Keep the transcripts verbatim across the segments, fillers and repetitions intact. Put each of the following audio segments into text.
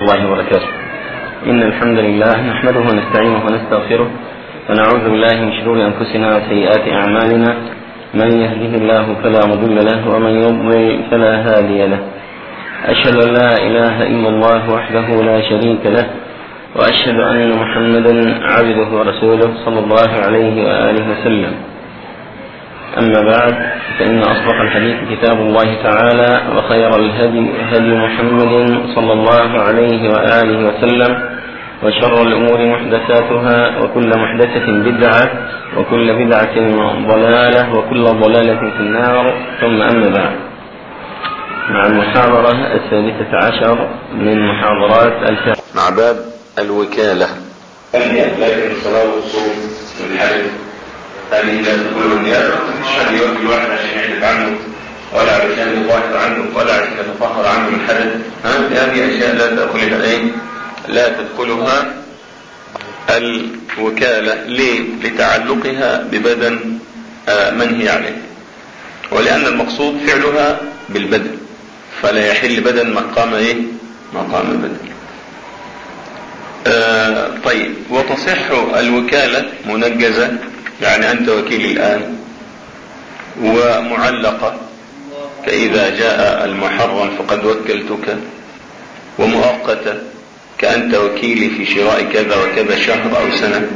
الله وبركاته. إن الحمد لله نحمده ونستعينه ونستغفره ونعوذ بالله من شرور أنفسنا وسيئات أعمالنا، من يهده الله فلا مضل له ومن يضلل فلا هادي له. أشهد أن لا إله إلا الله وحده لا شريك له، وأشهد أن محمدا عبده ورسوله صلى الله عليه وآله وسلم. أما بعد، فإن أصدق الحديث كتاب الله تعالى، وخير الهدي هدي محمد صلى الله عليه وآله وسلم، وشر الأمور محدثاتها، وكل محدثة بدعة، وكل بدعة ضلالة، وكل ضلالة في النار. ثم أما بعد، مع المحاضرة الثالثة عشر من محاضرات الفقه مع باب الوكالة. لكن الصلاة والصوم والحج هذه لا تقول النيابة، مش حد يوكل واحد عشان يحلف عنه، ولا عشان يظاهر عنه، ولا عشان يتطهر عنه من حدث. هذه أشياء لا تدخلها إيه؟ لا تدخلها الوكالة. ليه؟ لتعلقها ببدن منهي عليه، ولأن المقصود فعلها بالبدن، فلا يحل بدن مقام إيه؟ مقام البدن. آه طيب، وتصح الوكالة منجزة، يعني أنت وكيل الآن، ومعلقة كإذا جاء المحرم فقد وكلتك، ومؤقتة كأنت وكيلي في شراء كذا وكذا شهر أو سنة.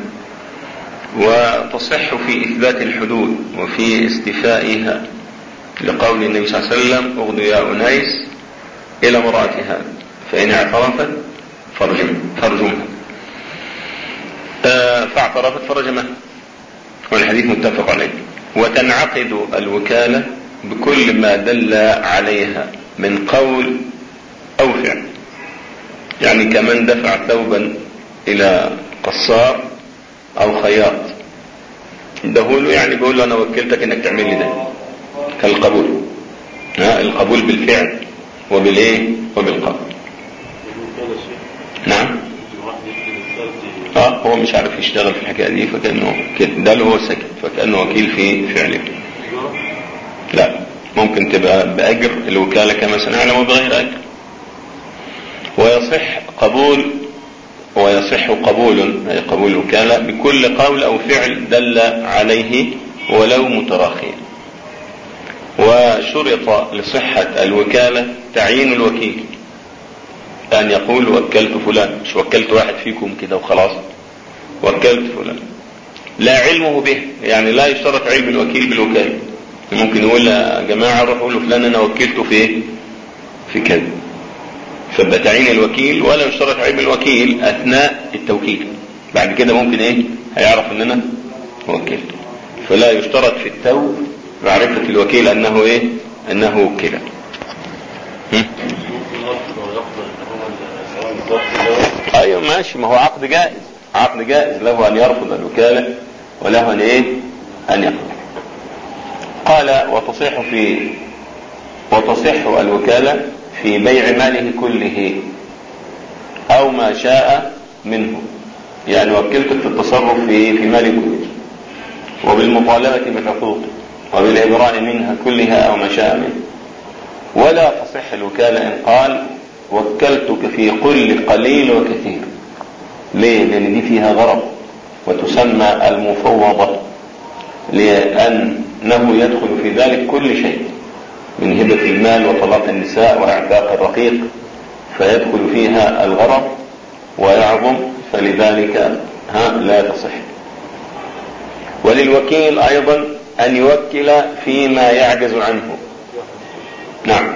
وتصح في إثبات الحدود وفي استيفائها، لقول النبي صلى الله عليه وسلم: اغدوا يا أنيس إلى امرأتها فإن اعترفت فرجمها. آه فاعترفت فرجمها، والحديث متفق عليه. وتنعقد الوكالة بكل ما دل عليها من قول أو فعل، يعني كمن دفع ثوبا إلى قصار أو خياط، دهوله يعني بيقول له أنا وكلتك إنك تعمل لي ده، كالقبول. ها، القبول بالفعل وبالايه وبالقول. نعم. اه هو مش عارف يشتغل في الحكايه دي، فكانه كده، ده اللي هو سكت، فكانه وكيل في فعله. لا، ممكن تبقى باجر الوكاله كما سمعنا، وبغير اجر. ويصح قبول ويصح قبول اي قبول الوكاله بكل قول او فعل دل عليه ولو متراخيا. وشرط لصحه الوكاله تعيين الوكيل، أن يقول وكلت فلان، مش وكلت واحد فيكم كده وخلاص، وكلت فلان، لا علمه به، يعني لا يشترط علم الوكيل بالوكالة. ممكن يقول يا جماعة روحوا له فلان أنا وكلته في إيه؟ في كذا، فبقى تعيين الوكيل، ولا يشترط علم الوكيل أثناء التوكيل. بعد كده ممكن إيه؟ هيعرف أن أنا وكلته، فلا يشترط في التو معرفة الوكيل أنه إيه؟ أنه وكله. ايوه ماشي، ما هو عقد جائز، عقد جائز له ان يرفض الوكالة وله ان ايه ان يقبل. قال وتصح في وتصح الوكالة في بيع ماله كله او ما شاء منه، يعني وكلتك في التصرف في في ماله كله، وبالمطالبة بحقوقه، وبالإبراء منها كلها او ما شاء منه. ولا تصح الوكالة ان قال وكلتك في كل قليل وكثير. ليه؟ لأن دي فيها غرض، وتسمى المفوضة، لأنه يدخل في ذلك كل شيء من هبة المال وطلاق النساء وإعتاق الرقيق، فيدخل فيها الغرض ويعظم، فلذلك ها لا تصح. وللوكيل أيضا أن يوكل فيما يعجز عنه. نعم.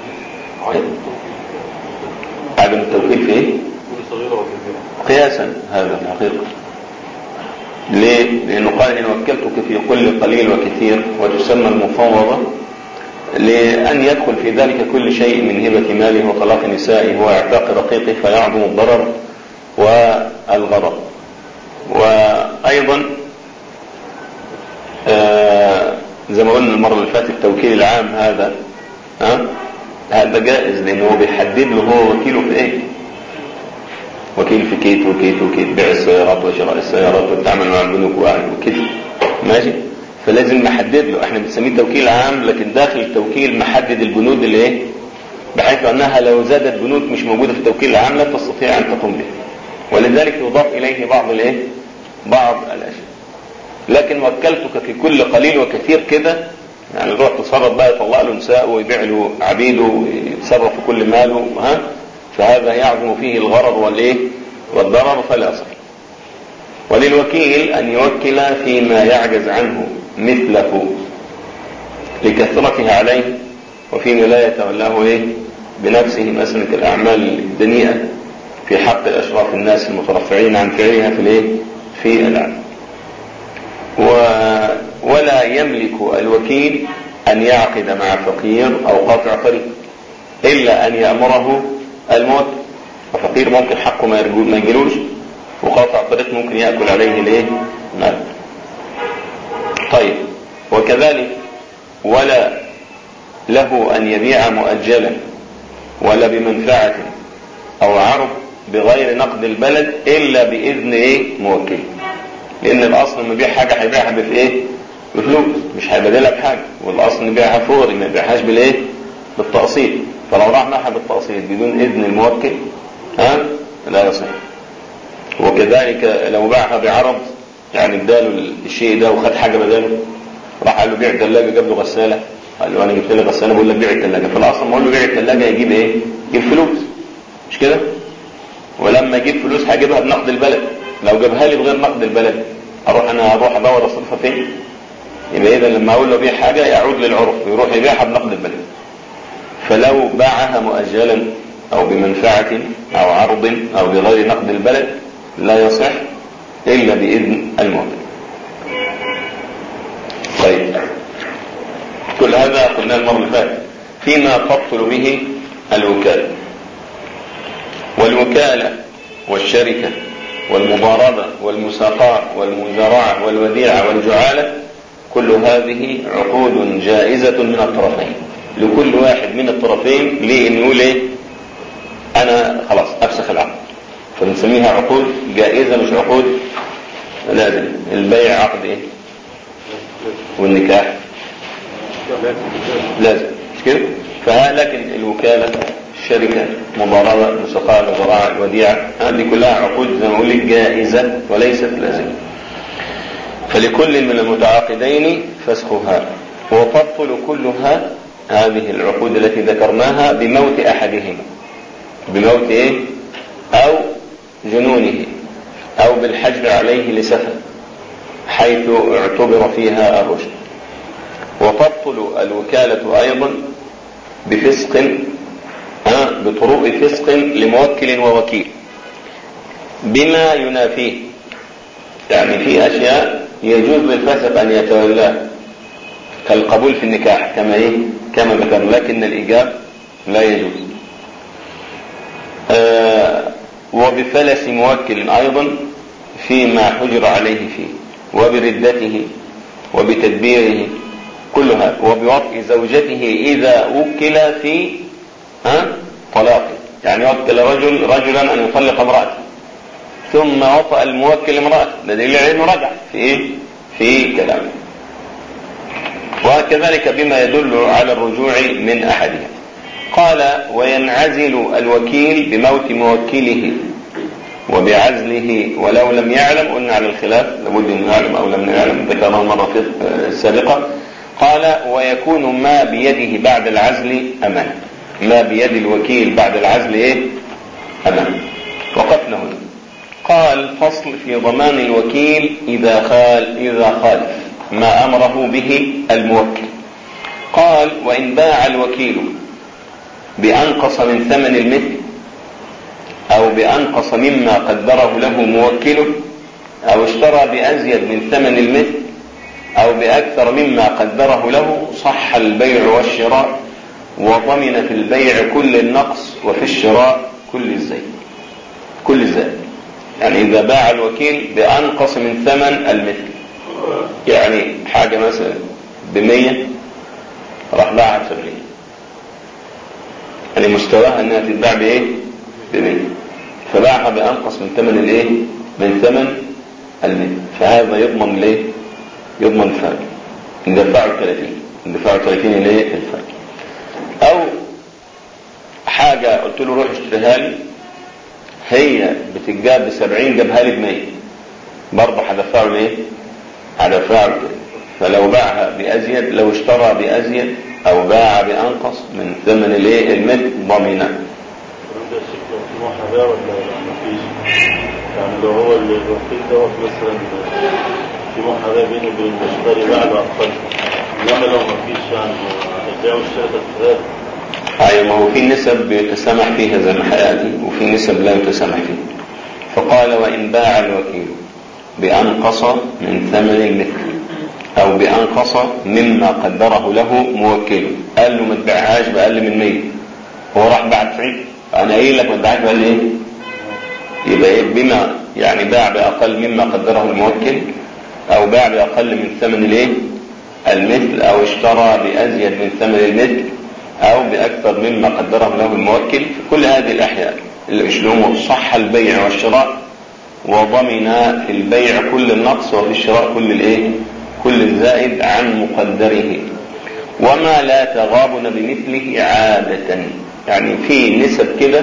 عدم التوكيل في ايه؟ قياسا هذا الحقيقة. ليه؟ لأنه قال إن وكلتك في كل قليل وكثير، وتسمى المفوضة لأن يدخل في ذلك كل شيء من هبة ماله وطلاق نسائه وإعتاق رقيقه، فيعظم الضرر والغرض. وأيضا آه زي ما قلنا المرة اللي فاتت، التوكيل العام هذا ها هذا جائز، لأنه بيحدد له هو وكيله في ايه. وكيل في كيت وكيت وكيت، بيع السيارات وشراء السيارات والتعامل مع البنوك وكده، ماشي. فلازم نحدد له، احنا بنسميه توكيل عام، لكن داخل التوكيل محدد البنود اللي ايه بحيث أنها لو زادت بنود مش موجودة في التوكيل العام لا تستطيع أن تقوم به، ولذلك يضاف إليه بعض الإيه؟ بعض الأشياء. لكن وكلتك في كل قليل وكثير كده، يعني يروح تصرف بقى، يطلع له نساء ويبيع له عبيده ويتصرف في كل ماله، ها، فهذا يعظم فيه الغرر والإيه؟ والضرر، فلا صح. وللوكيل أن يوكل فيما يعجز عنه مثله لكثرتها عليه، وفيما لا يتولاه إيه؟ بنفسه، مثلا الأعمال الدنيئة في حق الأشراف الناس المترفعين عن فعلها في الإيه؟ في العمل. و... ولا يملك الوكيل أن يعقد مع فقير أو قاطع طريق إلا أن يأمره الموت، ففقير ممكن حقه ما يجلوش، وقاطع طريق ممكن يأكل عليه ليه مال. طيب، وكذلك ولا له أن يبيع مؤجلا ولا بمنفعة أو عرض بغير نقد البلد إلا بإذن إيه؟ موكل، لأن الأصل إنه يبيع حاجة هيبيعها بإيه؟ بفلوس، مش هيبدلها بحاجة، والأصل إنه يبيعها فوري، ما يبيعهاش بالإيه؟ بالتقسيط. فلو راح معها بالتقسيط بدون إذن الموكل ها لا يصح. وكذلك لو باعها بعرض، يعني اداله الشيء ده وخد حاجة بداله، راح قال له بيع الثلاجة، جاب له غسالة، قال له أنا جبت لي غسالة، بقول لك بيع الثلاجة، فالأصل ما أقول له بيع الثلاجة يجيب إيه؟ يجيب فلوس، مش كده؟ ولما يجيب فلوس هجيبها بنقد البلد، لو جابها لي بغير نقد البلد اروح انا اروح ادور اصرفها فين؟ يبقى اذا لما اقول له بيع حاجه يعود للعرف ويروح يبيعها بنقد البلد. فلو باعها مؤجلا او بمنفعه او عرض او بغير نقد البلد لا يصح الا باذن الموكل. طيب، كل هذا قلنا المره اللي فاتت فيما تبطل به الوكاله. والوكاله والشركه والمضاربة والمساقاة والمزارعة والوديعة والجعالة كل هذه عقود جائزة من الطرفين، لكل واحد من الطرفين ليه ان يقول ايه؟ انا خلاص افسخ العقد، فنسميها عقود جائزة مش عقود لازم. البيع عقد ايه؟ والنكاح لازم، مش كده؟ فلكن الوكالة، الشركة، مضاربة، مساقاة، مزارعة، الوديعة، هذه كلها عقود زي ما قلت جائزة وليست لازمة. فلكل من المتعاقدين فسخها، وتبطل كلها هذه العقود التي ذكرناها بموت أحدهما، بموت إيه؟ أو جنونه أو بالحجر عليه لسفه حيث اعتبر فيها الرشد. وتبطل الوكالة أيضا بفسق، بطرق فسق لموكل ووكيل بما ينافيه، يعني في أشياء يجوز للفاسق أن يتولاه كالقبول في النكاح كما إيه؟ كما ذكرنا، لكن الإيجاب لا يجوز. آه وبفلس موكل أيضا فيما حجر عليه فيه، وبردته وبتدبيره كلها، وبوطء زوجته إذا وكل في ها طلاقه، يعني يوكل رجل رجلا أن يطلق امرأته ثم وطأ الموكل امرأته، ده دليل على انه رجع في ايه؟ في كلامه. وكذلك بما يدل على الرجوع من أحدها. قال وينعزل الوكيل بموت موكله وبعزله ولو لم يعلم، قلنا على الخلاف لابد أن يعلم أو لم يعلم، ذكرنا المرة السابقة. قال ويكون ما بيده بعد العزل أمان، ما بيد الوكيل بعد العزل ايه؟ أمان. وقفنا هنا. قال فصل في ضمان الوكيل إذا خال إذا خالف ما أمره به الموكل. قال وإن باع الوكيل بأنقص من ثمن المثل أو بأنقص مما قدره له موكله، أو اشترى بأزيد من ثمن المثل أو بأكثر مما قدره له، صح البيع والشراء، وضمن في البيع كل النقص وفي الشراء كل الزيد. كل الزيد يعني إذا باع الوكيل بأنقص من ثمن المثل، يعني حاجة مثلا بمية راح باعها بسبعين، يعني مستواها أنها تتباع بإيه؟ بمية، فباعها بأنقص من ثمن الإيه؟ من ثمن المثل، فهذا يضمن ليه؟ يضمن الفرق، اندفاع الثلاثين، اندفاع الثلاثين إليه الفرق. أو قلت له روح اشتريها لي، هي بتتجاب بسبعين جابها لي بمية، برضه هدفعه ليه؟ هدفعه له. فلو باعها بأزيد، لو اشترى بأزيد أو باع بأنقص من ثمن الايه المثل ضمنا. يعني لو هو الوكيل دوت مثلا في محاذاة بينه وبين المشتري بعد أقل، إنما لو ما فيش يعني هيبيعوا الشركة الثلاث. أيوة، ما هو في نسب بيتسامح فيها زي ما حياتي، وفي نسب لا يتسامح فيها. فقال وإن باع الوكيل بأنقص من ثمن المثل أو بأنقص مما قدره له موكله، قال له ما تبيعهاش بأقل من مية، هو راح باع تسعين، فأنا قايل لك ما تبيعهاش بأقل إيه؟ يبقى إيه؟ بما يعني باع بأقل مما قدره الموكل، أو باع بأقل من ثمن الايه المثل، أو اشترى بأزيد من ثمن المثل، أو بأكثر مما قدره له الموكل. في كل هذه الأحيان الأمور صح البيع والشراء، وضمن في البيع كل النقص وفي الشراء كل الايه كل الزائد عن مقدره. وما لا تغابن بمثله عادة، يعني في نسب كده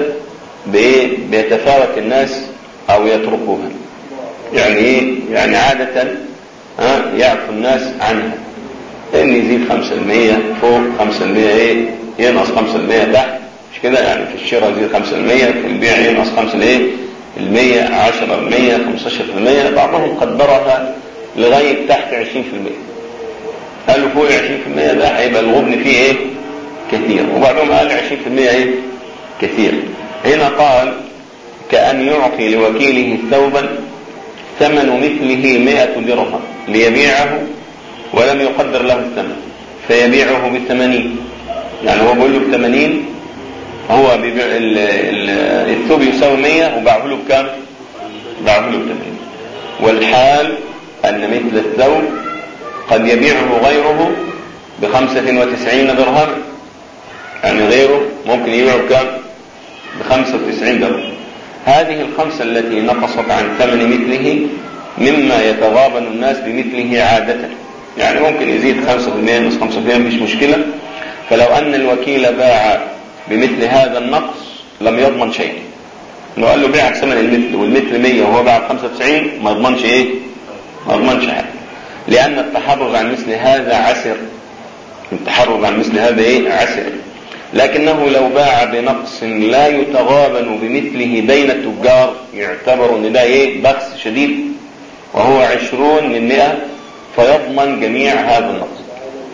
بيتفاوت الناس أو يتركوها، يعني ايه؟ يعني عادة ها يعرف الناس عنها، ان يزيد خمسة بالمية فوق، خمسة بالمية ايه ينقص خمسة بالمية تحت، مش كده؟ يعني في الشراء يزيد خمسة بالمية، في البيع ينقص خمسة ايه المية، عشرة بالمية، خمستاشر بالمية. بعضهم قدرها لغاية تحت عشرين بالمية، قالوا فوق عشرين بالمية ده هيبقى الغبن فيه ايه كثير، وبعضهم قال عشرين بالمية ايه كثير. هنا قال كأن يعطي لوكيله ثوبا ثمن مثله مئة درهم ليبيعه ولم يقدر له الثمن، فيبيعه بثمانين، يعني هو بيقول له بثمانين، هو بيبيع الثوب يساوي مية وباعه له بكام؟ باعه له بثمانين. والحال أن مثل الثوب قد يبيعه غيره بخمسة وتسعين درهم، يعني غيره ممكن يبيعه بكام؟ بخمسة وتسعين درهم. هذه الخمسة التي نقصت عن ثمن مثله مما يتغابن الناس بمثله عادة، يعني ممكن يزيد خمسة بالمئة نص خمسة بالمئة مفيش مشكلة. فلو أن الوكيل باع بمثل هذا النقص لم يضمن شيء، لو قال له بيع بثمن المثل والمثل مية وهو باع خمسة وتسعين ما يضمنش ايه ما يضمنش حاجة، لأن التحرز عن مثل هذا عسر، التحرز عن مثل هذا ايه عسر. لكنه لو باع بنقص لا يتغابن بمثله بين التجار يعتبر ان ده ايه بخس شديد، وهو عشرون من مئة، فيضمن جميع هذا النقص.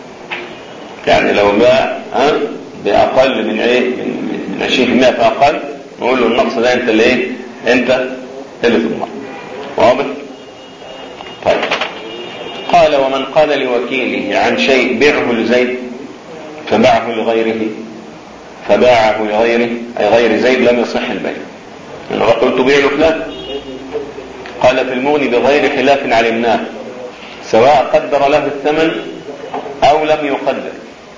يعني لو باع بأقل من ايه من عشرين بالمئة فأقل، نقول له النقص ده انت اللي ايه انت اللي تضمن. واضح؟ طيب. قال ومن قال لوكيله عن شيء بيعه لزيد فباعه لغيره فباعه لغيره أي غير زيد لم يصح البيع، أنا قلت بيع له فلان، قال في المغني بغير خلاف علمناه سواء قدر له الثمن أو لم يقدر،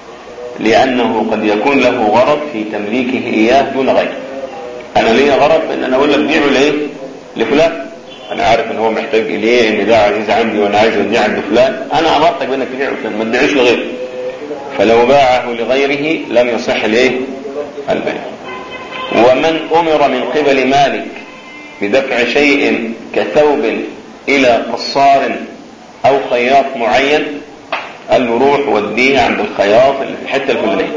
لأنه قد يكون له غرض في تمليكه إياه دون غيره. أنا ليه غرض بأن أنا أقول لك بيعه ليه لفلان، أنا عارف أن هو محتاج إليه، إن ده عزيز عندي وأنا عايز أديه عند فلان، أنا أمرتك بأنك تبيعه فلان ما تبيعوش لغيره. فلو باعه لغيره لم يصح الايه البيع. ومن أمر من قبل مالك بدفع شيء كثوب إلى قصار أو خياط معين، قال له روح وديه عند الخياط اللي في الحتة الفلانية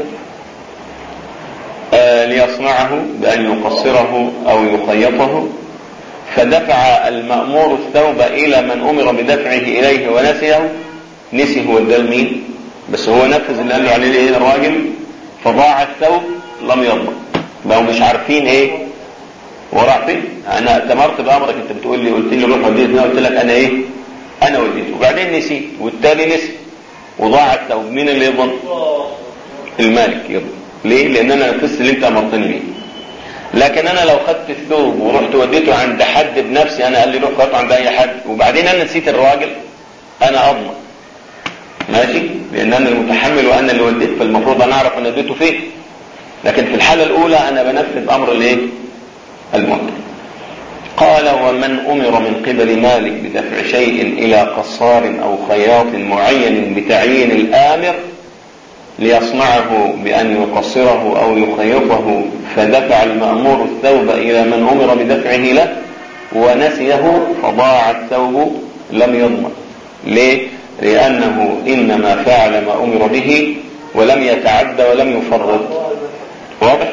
آه ليصنعه بأن يقصره أو يخيطه، فدفع المأمور الثوب إلى من أمر بدفعه إليه ونسيه، نسي هو ده مين، بس هو نفذ اللي قال له عليه ايه الراجل، فضاع الثوب لم يضمن. بقوا مش عارفين ايه وراح فين. انا اتمرت بامرك، انت بتقول لي قلت لي روح وديتني، قلت لك انا ايه انا وديته، وبعدين نسيت والتالي نسي وضاع الثوب، مين اللي يضمن؟ المالك يضمن. ليه؟ لان انا نفذت اللي انت امرتني بيه. لكن انا لو خدت الثوب ورحت وديته عند حد بنفسي، انا قال لي روح خدته عند اي حد، وبعدين انا نسيت الراجل، انا اضمن ماشي، لان انا المتحمل وانا اللي وديت، فالمفروض انا اعرف انا اديته فين. لكن في الحالة الاولى انا بنفذ امر الايه الموكل. قال ومن امر من قبل مالك بدفع شيء الى قصار او خياط معين بتعيين الامر ليصنعه بأن يقصره أو يخيطه فدفع المأمور الثوب إلى من أمر بدفعه له ونسيه فضاع الثوب لم يضمن. ليه؟ لأنه إنما فعل ما أمر به ولم يتعد ولم يفرط. واضح؟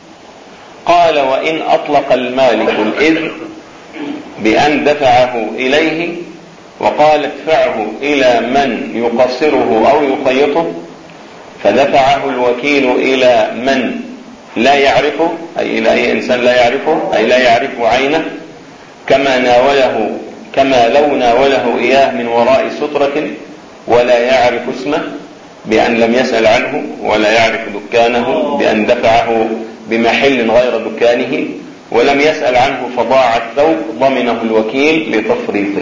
قال وإن أطلق المالك الإذن بأن دفعه إليه وقال ادفعه إلى من يقصره أو يخيطه فدفعه الوكيل إلى من لا يعرفه، أي إلى أي إنسان لا يعرفه، أي لا يعرف عينه، كما ناوله كما لو ناوله إياه من وراء سترة ولا يعرف اسمه بأن لم يسأل عنه، ولا يعرف دكانه بأن دفعه بمحل غير دكانه ولم يسأل عنه فضاع الثوب ضمنه الوكيل لتفريطه.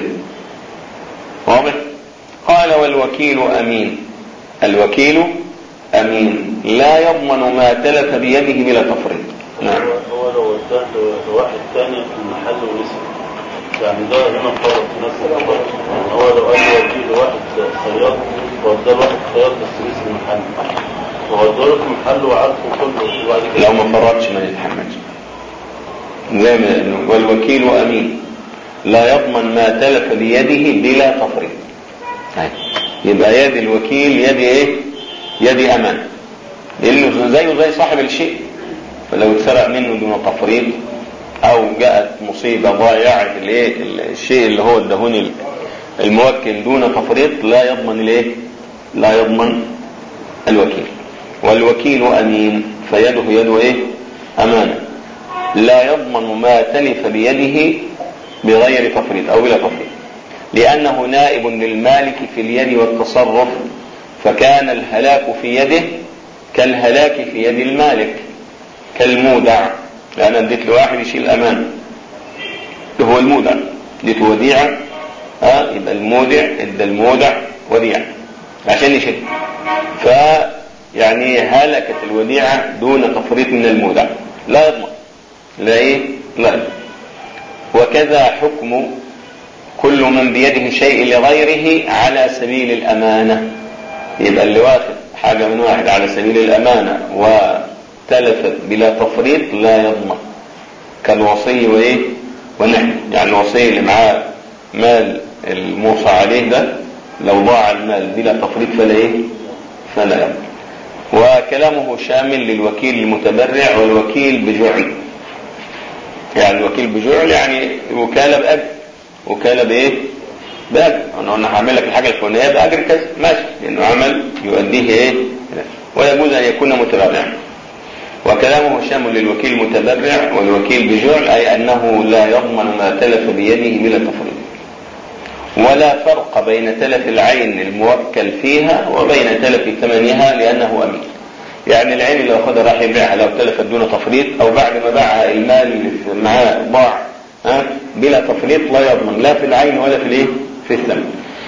واضح؟ قال والوكيل أمين. الوكيل أمين لا يضمن ما تلف بيده بلا تفريط. نعم. هو لو اداه لواحد ثاني في المحل ونسي يعني ده هنا فرق نفس الفرق. يعني هو لو قال وكيل واحد خياط واداه واحد خياط بس نسي المحل هو اداه في المحل وعارفه كله وبعد كده لو ما فرطش ما يتحملش. زي ما والوكيل أمين لا يضمن ما تلف بيده بلا تفريط. يبقى يد الوكيل يد ايه؟ يد امان، لانه زيه زي صاحب الشيء، فلو اتسرق منه دون تفريط او جاءت مصيبه ضايعت الايه الشيء اللي هو ادهوني الموكل دون تفريط لا يضمن الايه؟ لا يضمن الوكيل. والوكيل امين فيده يد ايه؟ امانه لا يضمن ما تلف بيده بغير تفريط او بلا تفريط، لأنه نائب للمالك في اليد والتصرف، فكان الهلاك في يده كالهلاك في يد المالك كالمودع. لأن اديت لواحد يشيل أمان هو المودع، اديت وديعة ها يبقى المودع ادى المودع وديعة عشان يشيل، فيعني هلكت الوديعة دون تفريط من المودع لا يضمن. لا ايه؟ لا. وكذا حكم كل من بيده شيء لغيره على سبيل الأمانة. يبقى اللي واخد حاجة من واحد على سبيل الأمانة وتلفت بلا تفريط لا يضمن، كالوصي وإيه ونحن. يعني الوصي اللي معاه مال الموصى عليه ده لو ضاع المال بلا تفريط فلا إيه؟ فلا يضمن. وكلامه شامل للوكيل المتبرع والوكيل بجعل. يعني الوكيل بجعل يعني وكالة بأجر، وكالة بايه؟ بأجر. انا قلنا هعمل لك الحاجه الفلانيه باجر كذا ماشي، لانه عمل يؤديه ايه؟ ويجوز ان يكون متبرعا. وكلامه شامل للوكيل المتبرع والوكيل بجعل، اي انه لا يضمن ما تلف بيده بلا تفريط. ولا فرق بين تلف العين الموكل فيها وبين تلف ثمنها لانه امين. يعني العين اللي اخذها راح يبيعها لو تلفت دون تفريط، او بعد ما باعها المال اللي معاه ضاع ها بلا تفريط لا يضمن لا في العين ولا في الايه؟ في الثمن.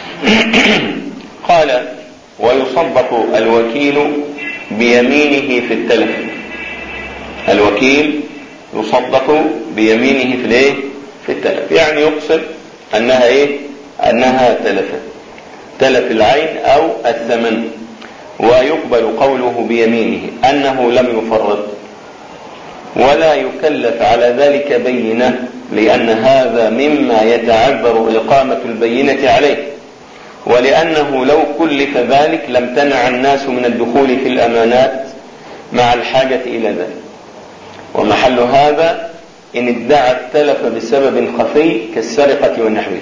قال ويصدق الوكيل بيمينه في التلف. الوكيل يصدق بيمينه في الايه؟ في التلف، يعني يقصد انها ايه؟ انها تلفت، تلف العين او الثمن، ويقبل قوله بيمينه انه لم يفرط، ولا يكلف على ذلك بينة، لأن هذا مما يتعذر إقامة البينة عليه، ولأنه لو كلف ذلك لم تنع الناس من الدخول في الأمانات مع الحاجة إلى ذلك. ومحل هذا إن ادعى التلف بسبب خفي كالسرقة والنحوه.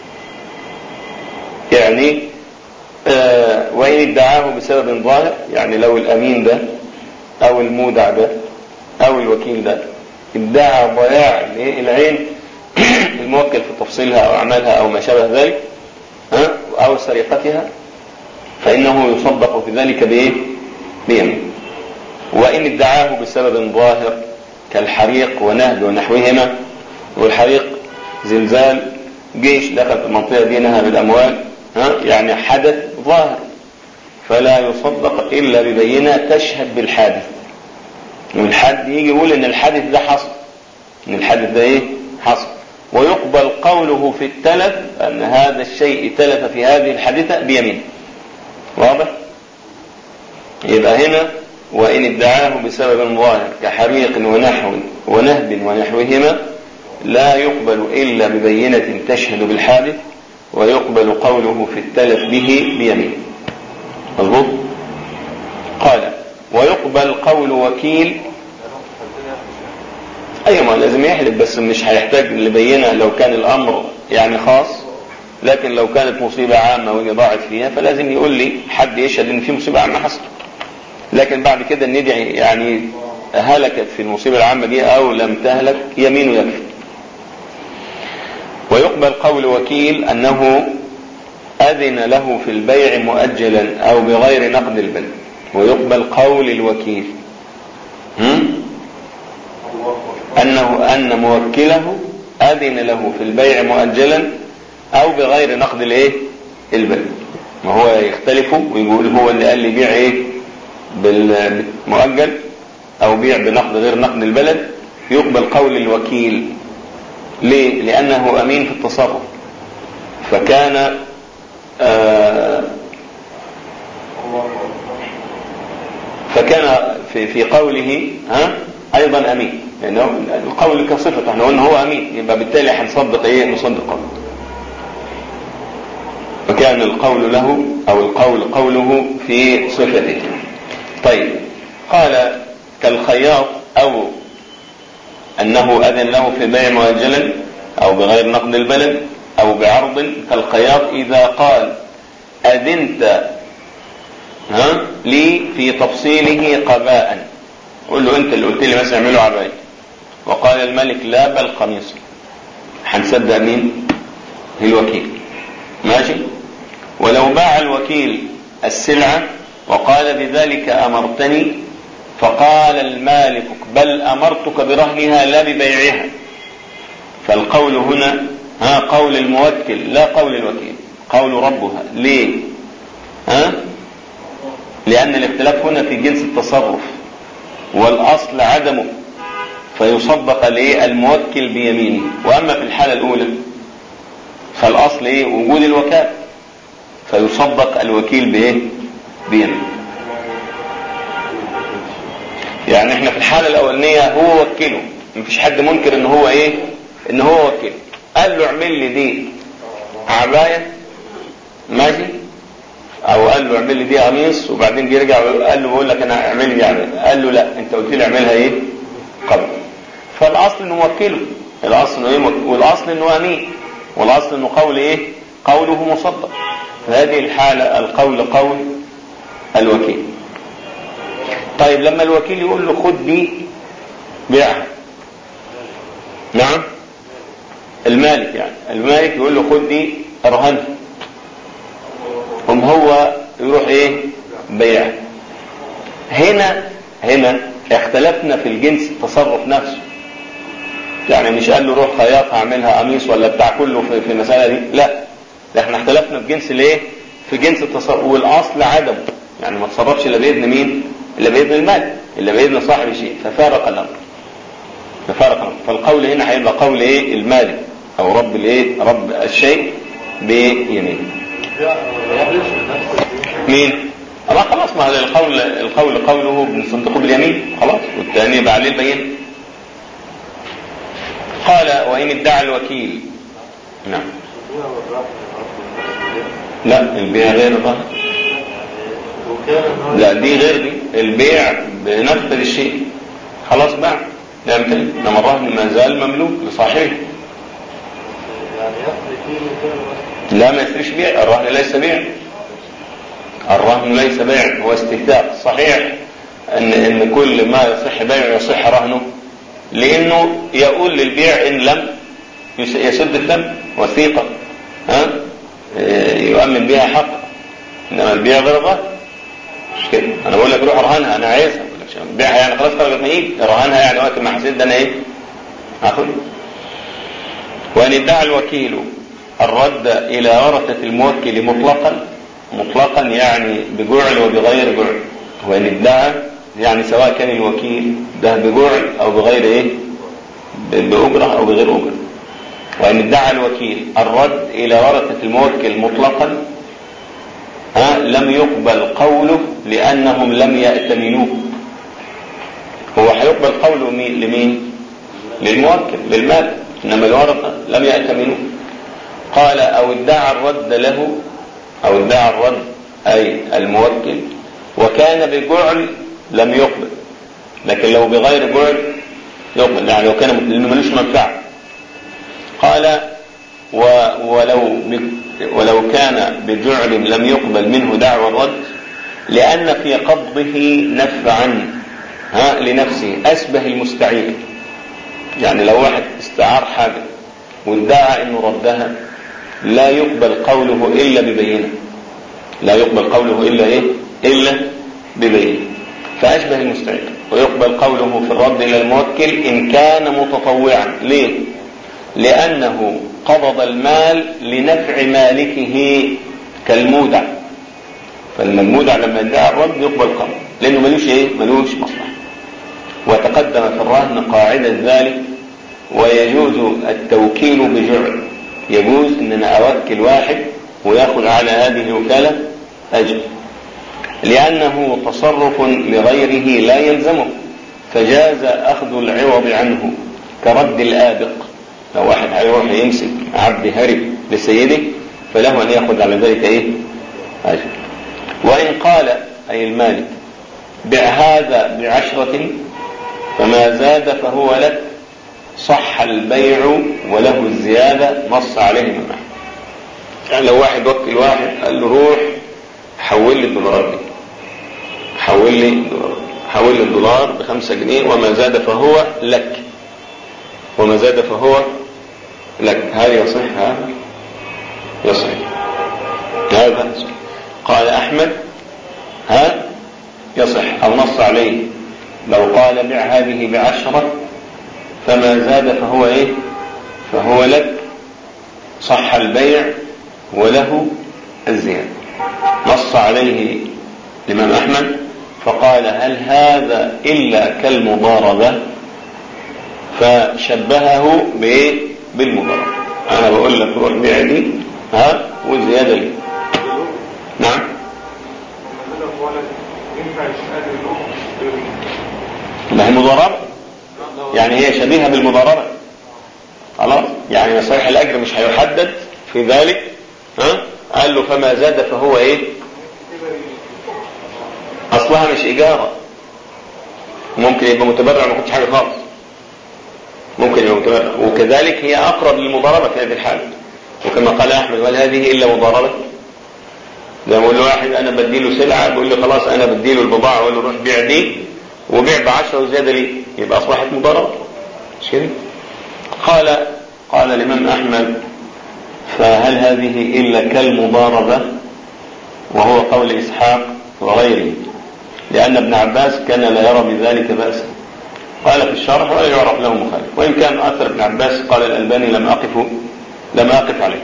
يعني آه وإن ادعاه بسبب ظاهر، يعني لو الأمين ده أو المودع ده أو الوكيل ده ادعى ضياع العين الموكل في تفصيلها أو أعمالها أو ما شابه ذلك أو سرقتها، فإنه يصدق في ذلك بإيه؟ بيمين. وإن ادعاه بسبب ظاهر كالحريق ونهب ونحوهما، والحريق زلزال، جيش دخل في المنطقة دي نهب الأموال، يعني حدث ظاهر، فلا يصدق إلا ببينة تشهد بالحادث. والحد يجي يقول ان الحادث ده حصل، ان الحادث ده ايه؟ حصل. ويقبل قوله في التلف ان هذا الشيء تلف في هذه الحادثة بيمين. واضح؟ يبقى هنا وإن ادعاه بسبب ظاهر كحريق ونحو ونهب ونحوهما لا يقبل إلا ببينة تشهد بالحادث، ويقبل قوله في التلف به بيمين. مظبوط. قال ويقبل قول وكيل. أيوة ما لازم يحلف، بس مش هيحتاج لبينة لو كان الأمر يعني خاص، لكن لو كانت مصيبة عامة وهي ضاعت فيها فلازم يقول لي حد يشهد ان في مصيبة عامة حصلت. لكن بعد كده ندعي يعني هلكت في المصيبة العامة دي او لم تهلك يمين يكفي. ويقبل قول وكيل انه اذن له في البيع مؤجلا او بغير نقد البلد. ويقبل قول الوكيل انه ان موكله اذن له في البيع مؤجلا او بغير نقد الايه البلد. ما هو يختلفوا ويقول هو اللي قال لي بيع ايه بالمؤجل او بيع بنقد غير نقد البلد. يقبل قول الوكيل. ليه؟ لانه امين في التصرف، فكان آه فكان في في قوله ها ايضا امين، لانه القول كصفه احنا قلنا هو امين، يبقى بالتالي هنصدق ايه نصدق قوله. فكان القول له او القول قوله في صفته. طيب قال كالخياط او انه اذن له في بيع مؤجلا او بغير نقد البلد او بعرض. كالخياط اذا قال اذنت ها لي في تفصيله قباء، قل له انت اللي قلت لي مثلا اعمله عباية، وقال الملك لا بل قميص، هنصدق مين؟ الوكيل. ماشي. ولو باع الوكيل السلعة وقال بذلك امرتني، فقال المالك بل امرتك برهنها لا ببيعها، فالقول هنا ها قول الموكل لا قول الوكيل، قول ربها. ليه؟ ها لان الاختلاف هنا في جنس التصرف والاصل عدمه، فيصدق الايه الموكل بيمينه. واما في الحالة الاولى فالاصل ايه وجود الوكالة، فيصدق الوكيل بايه بيمينه. يعني احنا في الحالة الاولانية هو وكله، مفيش حد منكر ان هو ايه ان هو وكله. قال له اعمل لي دي عباية ماشي، او قال له اعمل لي دي قميص، وبعدين بيرجع قال له بقول لك انا اعمل لي عباية، قال له لا انت قلت لي اعملها ايه قبل. فالاصل انه وكله، الاصل انه ايه والاصل انه امين، والاصل انه قول ايه قوله مصدق. فهذه الحالة القول قول الوكيل. طيب لما الوكيل يقول له خد دي بيعها، نعم المالك يعني المالك يقول له خد دي رهنها، هم هو يروح ايه بيعها. هنا هنا اختلفنا في الجنس التصرف نفسه، يعني مش قال له روح خياط هعملها قميص ولا بتاع كله في, في المسألة دي، لا ده احنا اختلفنا في جنس الايه في جنس التصرف، والاصل عدم، يعني ما تصرفش الا باذن مين؟ الا باذن المال، الا باذن صاحب الشيء، ففارق الامر ففارق الامر. فالقول هنا هيبقى قول ايه المالك او رب الايه رب الشيء بيمين. مين؟ الله خلاص، ما هذا القول القول قوله بنصدقه باليمين خلاص، والثاني يبقى عليه البيان. قال وإن ادعى الوكيل. نعم. لا البيع غير الرهن، لا دي غير دي، البيع بنفذ الشيء خلاص باع لا يمتلك، انما الرهن ما زال مملوك لصاحبه. لا ما يصيرش بيع، الرهن ليس بيع، الرهن ليس بيع، هو استهتاء. صحيح ان ان كل ما يصح بيعه يصح رهنه، لانه يقول للبيع ان لم يسد الثمن وثيقة ها يؤمن بها حق، انما البيع غير الرهن مش كده. انا بقول لك روح رهنها انا عايزها، بيعها يعني خلاص خرجت من ايدي، رهنها يعني وقت ما حسيت ده انا ايه هاخد. وان ادعى الوكيل الرد الى ورثة الموكل مطلقا، مطلقا يعني بجعل وبغير جعل. وان ادعى يعني سواء كان الوكيل ده بجعل او بغير ايه بأجرة او بغير أجرة. وان ادعى الوكيل الرد الى ورثة الموكل مطلقا ها لم يقبل قوله لأنهم لم يأتمنوه. هو هيقبل قوله لمين؟ للموكل للمال، إنما الورثة لم يأتمنوه. قال أو ادعى الرد له، أو ادعى الرد أي الموكل وكان بجعل لم يقبل، لكن لو بغير جعل يقبل، يعني لو كان لأنه ملوش منفعة. قال ولو ولو كان بجعل لم يقبل منه دعوى الرد لأن في قبضه نفعا ها لنفسه أشبه المستعير. يعني لو واحد استعار حاجة وادعى انه ردها لا يقبل قوله الا ببينه، لا يقبل قوله الا ايه الا ببينه، فاشبه المستعير. ويقبل قوله في الرد الى الموكل ان كان متطوعا. ليه؟ لانه قبض المال لنفع مالكه كالمودع، فالمودع لما يدعى الرد يقبل قوله لانه ملوش ايه ملوش مصلحه. وتقدم في الرهن قاعدة ذلك ويجوز التوكيل بجعل، يجوز ان انا اوكل واحد وياخذ على هذه الوكالة اجر لانه تصرف لغيره لا يلزمه، فجاز اخذ العوض عنه كرد الآبق. لو واحد هيروح يمسك عبد هرب لسيده فله ان ياخذ على ذلك ايه اجر. وان قال اي المالك بع هذا بعشرة فما زاد فهو لك صح البيع وله الزيادة نص عليه من معه. يعني لو واحد وكل واحد قال له روح حول لي الدولار دي، حول لي الدولار حول لي الدولار بخمسة جنيه وما زاد فهو لك، وما زاد فهو لك، هل يصح هذا؟ يصح هذا. قال أحمد ها يصح أو نص عليه لو قال بع هذه بعشرة فما زاد فهو ايه فهو لك صح البيع وله الزيادة. نص عليه الإمام أحمد فقال هل هذا إلا كالمضاربة، فشبهه بايه بالمضاربة. أنا بقول لك روح بيع دي ها والزيادة لي. نعم ما هي مضاربة، يعني هي شبيهة بالمضاربة خلاص. يعني مصالح الأجر مش هيحدد في ذلك ها قال له فما زاد فهو ايه اصلها مش إجارة، ممكن يبقى متبرع ما كنتش حاجة خالص، ممكن يبقى متبرع. وكذلك هي أقرب للمضاربة في هذه الحالة. وكما قال أحمد وهل هذه إلا مضاربة؟ لما يقول له واحد أنا بديله سلعة بيقول له خلاص أنا بديله البضاعة وأقول له روح بيع دي وبيع بعشرة وزيادة لي، يبقى أصبحت مضاربة مش كده؟ قال قال الإمام أحمد فهل هذه إلا كالمضاربة، وهو قول إسحاق وغيره لأن ابن عباس كان لا يرى بذلك بأسا. قال في الشرح ولا يعرف له مخالف، وإن كان أثر ابن عباس قال الألباني لم أقف لم أقف عليه.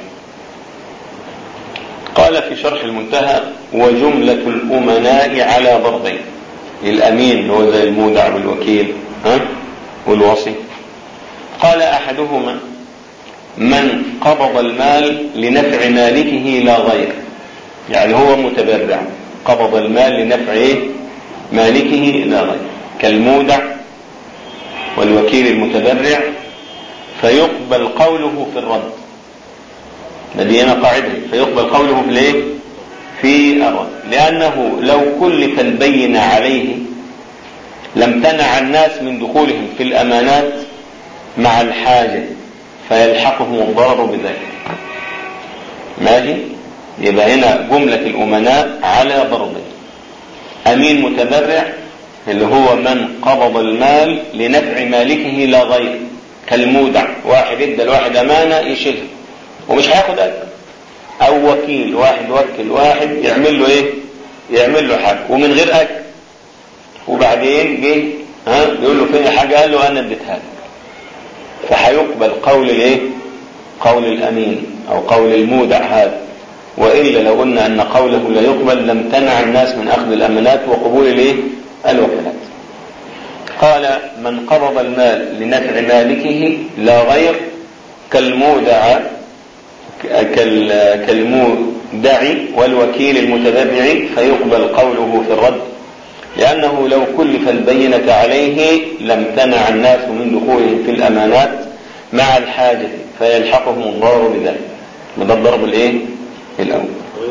قال في شرح المنتهى وجملة الأمناء على ضربين، الأمين هو زي المودع والوكيل ها والوصي. قال أحدهما من قبض المال لنفع مالكه لا غير، يعني هو متبرع قبض المال لنفع إيه؟ مالكه لا غير كالمودع والوكيل المتبرع، فيقبل قوله في الرد. لدينا قاعدة فيقبل قوله في الايه في الرد، لأنه لو كلف البين عليه لم تنع الناس من دخولهم في الأمانات مع الحاجة فيلحقهم الضرر بذلك. ماشي؟ يبقى هنا جملة الأمناء على ضربين، أمين متبرع اللي هو من قبض المال لنفع مالكه لا غير كالمودع، واحد ادى الواحد أمانة يشيلها ومش هياخد أجر، أو وكيل واحد وكل واحد يعمل له إيه يعمل له حاجة ومن غير أجر، وبعدين جه ها بيقول له فين حاجة قال له أنا اديتها لك، فهيقبل قول الإيه قول الأمين أو قول المودع هذا. وإلا لو قلنا أن قوله لا يقبل لم تنع الناس من أخذ الأمانات وقبول الإيه الوكالات. قال من قبض المال لنفع مالكه لا غير كالمودع كالمودع المدعي والوكيل المتبرع فيقبل قوله في الرد، لأنه لو كلف البينة عليه لامتنع الناس من دخولهم في الأمانات مع الحاجة فيلحقهم الضرر بذلك. وده الضرب الايه الأول.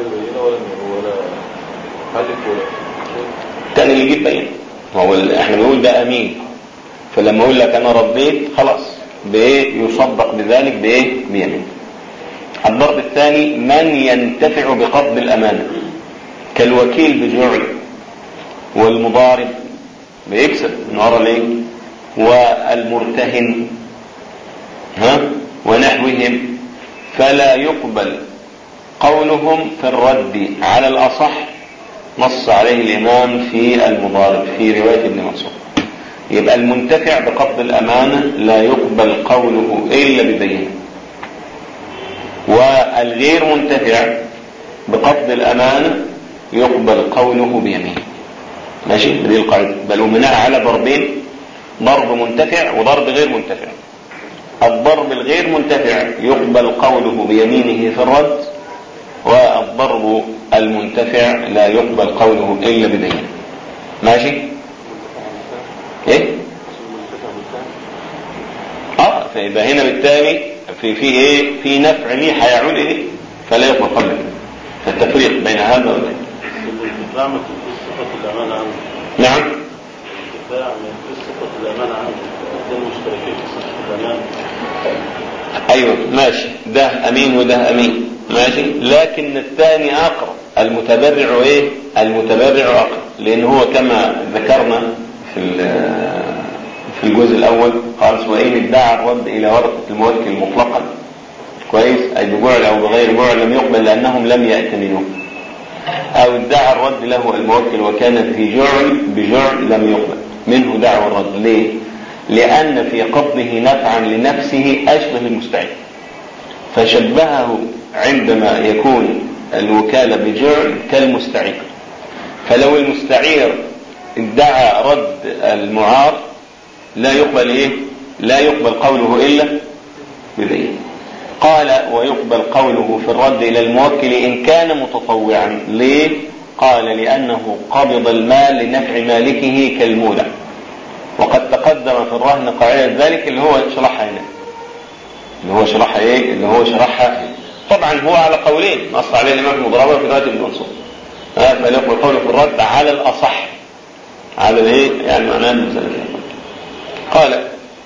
كان اللي يجيب بينة هو احنا بنقول ده أمين، فلما أقول لك أنا رديت خلاص بإيه يصدق بذلك بإيه بيمين. الضرب الثاني من ينتفع بقبض الأمانة كالوكيل بجعل والمضارب بيكسب نهار ليه والمرتهن ها ونحوهم، فلا يقبل قولهم في الرد على الأصح، نص عليه الإمام في المضارب في رواية ابن مسعود. يبقى المنتفع بقبض الأمانة لا يقبل قوله إلا ببينة، والغير منتفع بقبض الأمانة يقبل قوله بيمين. ماشي، دي القاعدة. بل ومنها على ضربين، ضرب منتفع وضرب غير منتفع. الضرب الغير منتفع يقبل قوله بيمينه في الرد، والضرب المنتفع لا يقبل قوله إلا ببينة. ماشي ايه اه فيبقى هنا بالتالي في في ايه في نفع ليه هيعود اليه فلا يقبل قوله. فالتفريق بين هذا وذاك. الانتفاع ما تنفيش صفة الأمانة عنه. نعم، الانتفاع ما تنفيش صفة الأمانة عنه، الاثنين مشتركين في صفة الأمانة. ايوه ماشي، ده امين وده امين ماشي، لكن الثاني اقرب، المتبرع ايه المتبرع اقرب، لان هو كما ذكرنا في في الجزء الاول قال وإن ادعى الرد الى ورثة الموكل مطلقا كويس اي بجعل او بغير جعل لم يقبل لانهم لم يأتمنوه، او ادعى الرد له الموكل وكان في جعل بجعل لم يقبل منه دعوى الرد. ليه؟ لأن في قبضه نفعا لنفسه أشبه المستعير، فشبهه عندما يكون الوكالة بجعل كالمستعير. فلو المستعير ادعى رد المعار لا يقبل ايه لا يقبل قوله إلا ببينة. قال ويقبل قوله في الرد إلى الموكل إن كان متطوعا. ليه؟ قال لأنه قبض المال لنفع مالكه كالمولى، وقد تقدم في الرهن قاعدة ذلك اللي هو شرحها هنا اللي هو شرحها ايه اللي هو شرحها طبعا هو على قولين نص عليه الإمام المضربة في رواية ابن منصور، فليقبل قوله في الرد على الأصح على الايه يعني معناه المسألة. قال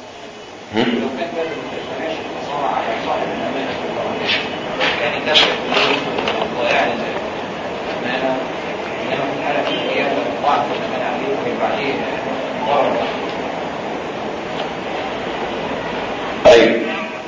أي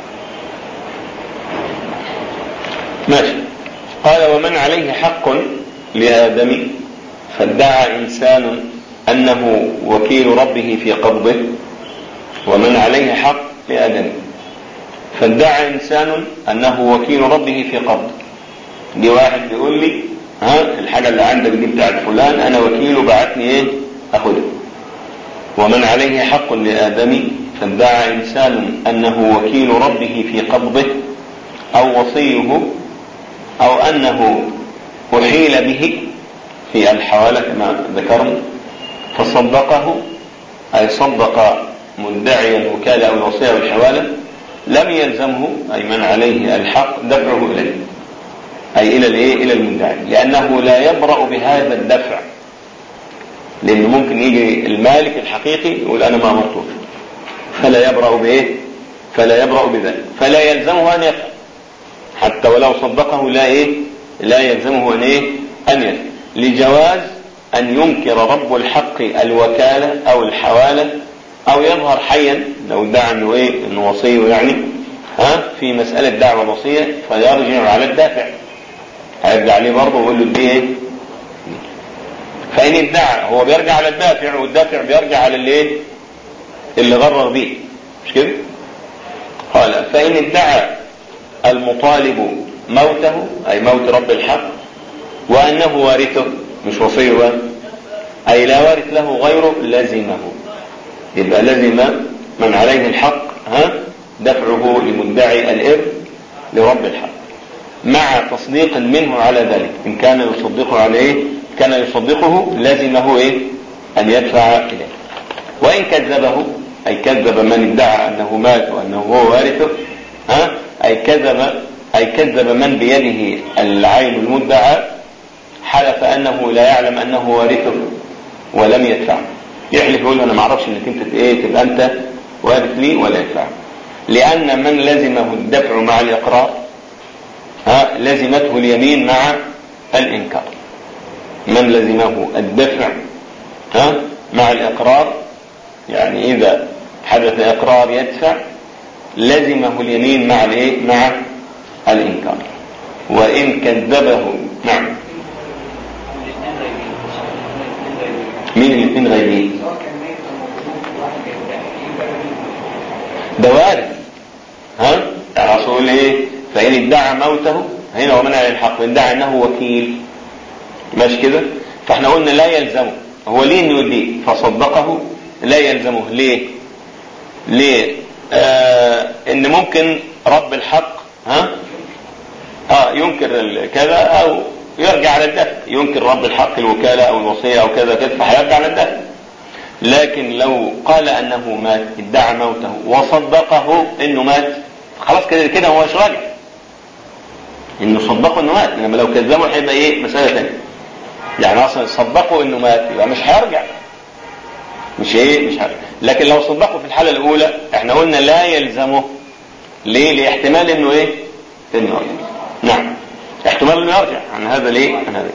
ماشي. قال ومن عليه حق لآدم فادعى إنسان أنه وكيل ربه في قبضه. ومن عليه حق لآدم فادعى إنسان أنه وكيل ربه في قبضه. دي واحد بيقول لي ها الحاجة اللي عندك دي بتاعت فلان أنا وكيله بعتني إيه أخذها. ومن عليه حق لآدم فادعى إنسان أنه وكيل ربه في قبضه أو وصيه أو أنه أحيل به في الحوالة كما ذكرنا فصدقه أي صدق مدعي الوكالة أو الوصية أو الحوالة لم يلزمه أي من عليه الحق دفعه إليه أي إلى الإيه إلى المدعي، لأنه لا يبرأ بهذا الدفع، لأنه ممكن يجي المالك الحقيقي يقول أنا ما أمرته فلا يبرأ بإيه فلا يبرأ بذلك، فلا يلزمه أن يفعل حتى ولو صدقه لا إيه لا يلزمه أن إيه أن يفعل، لجواز أن ينكر رب الحق الوكالة أو الحوالة أو يظهر حيا لو ادعى أنه إيه أنه وصيه يعني ها في مسألة دعوة الوصية فيرجع على الدافع هيرجع عليه برضه ويقول له دي إيه. فإن ادعى هو بيرجع على الدافع والدافع بيرجع على اللي إيه اللي غرر به مش كده. قال فإن ادعى المطالب موته أي موت رب الحق وأنه وارثه مش وصيه أي لا وارث له غيره لزمه، يبقى لزم من عليه الحق ها دفعه لمدعي الإرث لرب الحق. مع تصديق منه على ذلك. إن كان يصدقه على إيه؟ كان يصدقه لازمه إيه؟ أن يدفع إليه. وإن كذبه أي كذب من ادعى أنه مات وأنه هو وارثه، ها؟ أي كذب أي كذب من بيده العين المدعى، حلف أنه لا يعلم أنه وارثه ولم يدفع. يحلف يقول أنا ما أعرفش إنك أنت إيه تبقى أنت وارث لي ولا يدفع. لأن من لزمه الدفع مع الإقرار ها لزمته اليمين مع الإنكار. من لزمه الدفع ها مع الإقرار، يعني إذا حدث إقرار يدفع، لزمه اليمين مع الإيه؟ مع الإنكار. وإن كذبه نعم. مين الاثنين غيبين؟ ده وارث. ها الرسول ايه؟ فإن ادعى موته هنا ومنع الحق، ادعى انه وكيل، ماشي كده؟ فاحنا قلنا لا يلزمه، هو ليه انه يديه فصدقه؟ لا يلزمه. ليه؟ ليه؟ آه ان ممكن رب الحق ها اه ينكر كذا او يرجع على الدفع، ينكر رب الحق الوكالة او الوصية او كذا كذا فهيرجع على الدفع. لكن لو قال انه مات، ادعى موته وصدقه انه مات، خلاص كده كده هو مش راجع، انه صدقه انه مات. انما لو كذبه هيبقى ايه؟ مسألة ثانية. يعني اصلا صدقه انه مات يبقى مش هيرجع، مش ايه مش هيرجع. لكن لو صدقه في الحالة الاولى احنا قلنا لا يلزمه. ليه؟ لاحتمال انه ايه؟ انه يرجع. نعم احتمال انه يرجع عن هذا ليه؟ عن هذا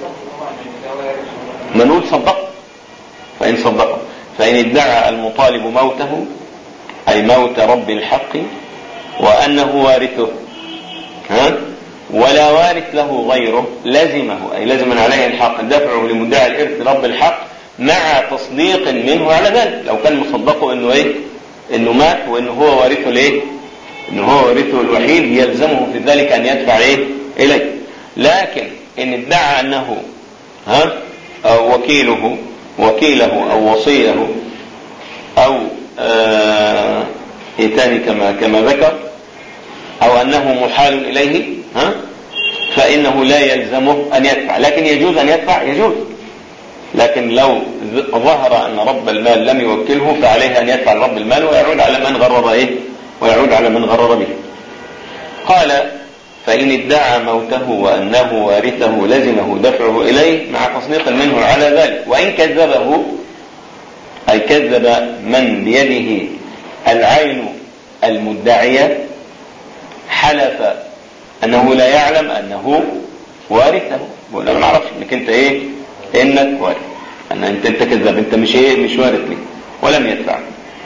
منقول صدقه. فإن صدقه فإن ادعى المطالب موته أي موت رب الحق وأنه وارثه ها ولا وارث له غيره، لزمه أي لزم عليه الحق دفعه لمدعي الإرث رب الحق مع تصديق منه على ذلك. لو كان مصدقه إنه إيه؟ إنه مات وإنه هو وارثه ليه؟ إنه هو وارثه الوحيد، يلزمه في ذلك أن يدفع إيه؟ إليه. لكن إن ادعى أنه ها أو وكيله وكيله أو وصيه أو آه إيه تاني كما كما ذكر، أو أنه محال إليه ها فإنه لا يلزمه أن يدفع. لكن يجوز أن يدفع، يجوز. لكن لو ظهر أن رب المال لم يوكله فعليه أن يدفع رب المال ويعود على من غرر إيه ويعود على من غرر به. قال فإن ادعى موته وأنه وارثه لزمه دفعه إليه مع تصديق منه على ذلك. وإن كذبه أي كذب من بيده العين المدعية، حلف أنه لا يعلم أنه وارثه، ولا ما نعرفش انك انت ايه انك وارث، ان انت انت كذاب، انت مش ايه مش وارث لي، ولم يدفع.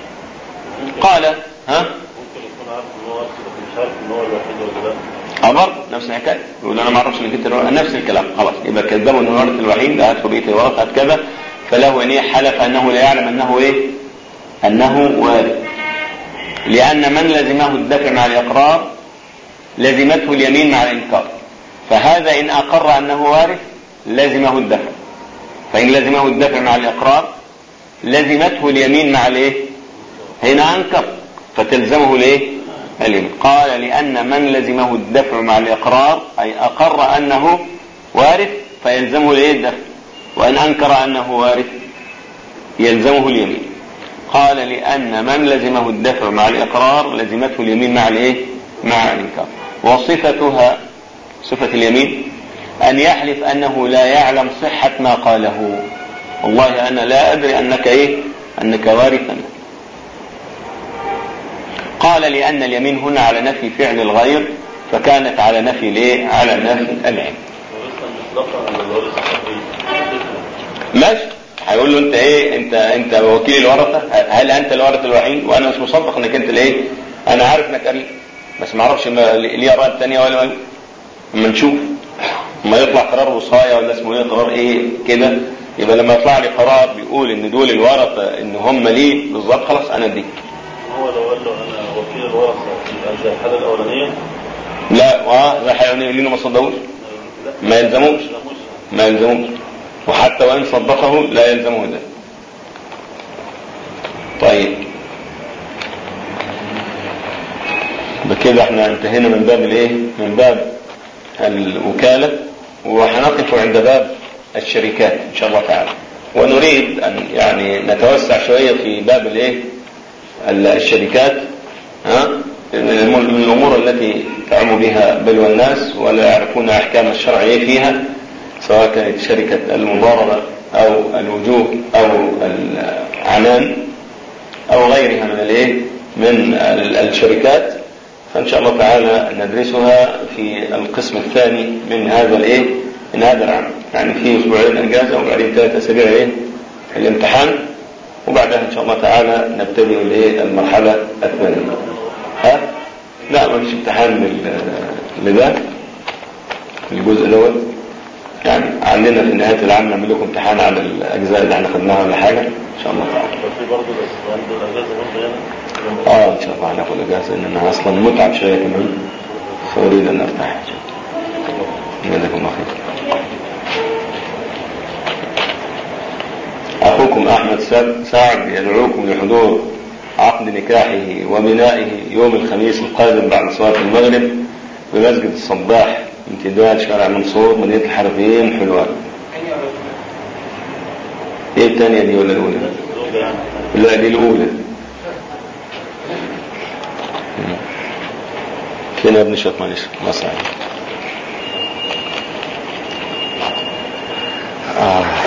قال ها ممكن يكون عارف ان هو وارث لكن مش عارف ان هو الوحيد ولا لا. امر نفس الحكايه، يقول انا ما اعرفش انك انت نفس الكلام، خلاص يبقى كذبوا انه الوارث الوحيد، هات بقيه الورث هات كذا، فله ان حلف انه لا يعلم انه ايه انه وارث، لان من لزمه الدفع مع الاقرار لزمته اليمين مع الانكار، فهذا ان اقر انه وارث لزمه الدفع، فان لزمه الدفع مع الاقرار لزمته اليمين مع الايه، هنا انكر فتلزمه الايه اليمين. قال لان من لزمه الدفع مع الاقرار اي اقر انه وارث فيلزمه الايه الدفع، وان انكر انه وارث يلزمه اليمين. قال لان من لزمه الدفع مع الاقرار لزمته اليمين مع الايه مع الانكار. وصفتها صفة اليمين ان يحلف انه لا يعلم صحة ما قاله، والله انا لا ادري انك ايه انك وارثا. قال لان اليمين هنا على نفي فعل الغير فكانت على نفي الايه على نفي العلم. ماشي، هيقول له انت ايه انت انت وكيل الورثه، هل انت الوارث الوحيد وانا مش مصدق انك انت الايه، انا عارف انك قريب بس ما اعرفش ليه اراء ثانيه ولا ما اما نشوف ما يطلع قرار وصايه ولا اسمه ايه قرار ايه كده، يبقى لما يطلع لي قرار بيقول ان دول الورثه ان هم ليه بالظبط خلاص انا اديك. هو لو قال له انا وكيل الورثه يبقى زي الحاله الاولانيه؟ لا اه زي الحاله الاولانيه ليه ما صدقوش؟ ما يلزموش ما يلزموش وحتى وان صدقه لا يلزمه ذلك. طيب بكده احنا انتهينا من باب الايه من باب الوكالة، وحنقف عند باب الشركات إن شاء الله تعالى. ونريد أن يعني نتوسع شوية في باب الايه الشركات، ها، من الأمور التي تعم بها بلوى الناس ولا يعرفون أحكام الشرعية فيها، سواء كانت شركة المضاربة أو الوجوه أو العنان أو غيرها من الايه من الشركات. فإن شاء الله تعالى ندرسها في القسم الثاني من هذا الايه من هذا العام، يعني في أسبوعين إجازة وبعدين ثلاثة أسابيع ايه الامتحان، وبعدها إن شاء الله تعالى نبتدئ الايه المرحلة الثانية. ها؟ لا، ما فيش امتحان لذا الجزء الأول، يعني عندنا في نهاية العام نعمل لكم امتحان على الأجزاء اللي احنا خدناها ولا حاجة إن شاء الله تعالى. في برضه بس عنده الأجازة برضه هنا. اه ان شاء الله هناخد اجازه، لان انا اصلا متعب شويه كمان، فاريد ان ارتاح. جزاكم الله خير. اخوكم احمد سعد يدعوكم لحضور عقد نكاحه وبنائه يوم الخميس القادم بعد صلاه المغرب بمسجد الصباح، امتداد شارع منصور، مدينه الحرفيين، حلوان. ايه الثانيه دي ولا الاولى؟ لا دي الاولى. فين يا ابن الشيخ؟ معلش ما صحيح. آه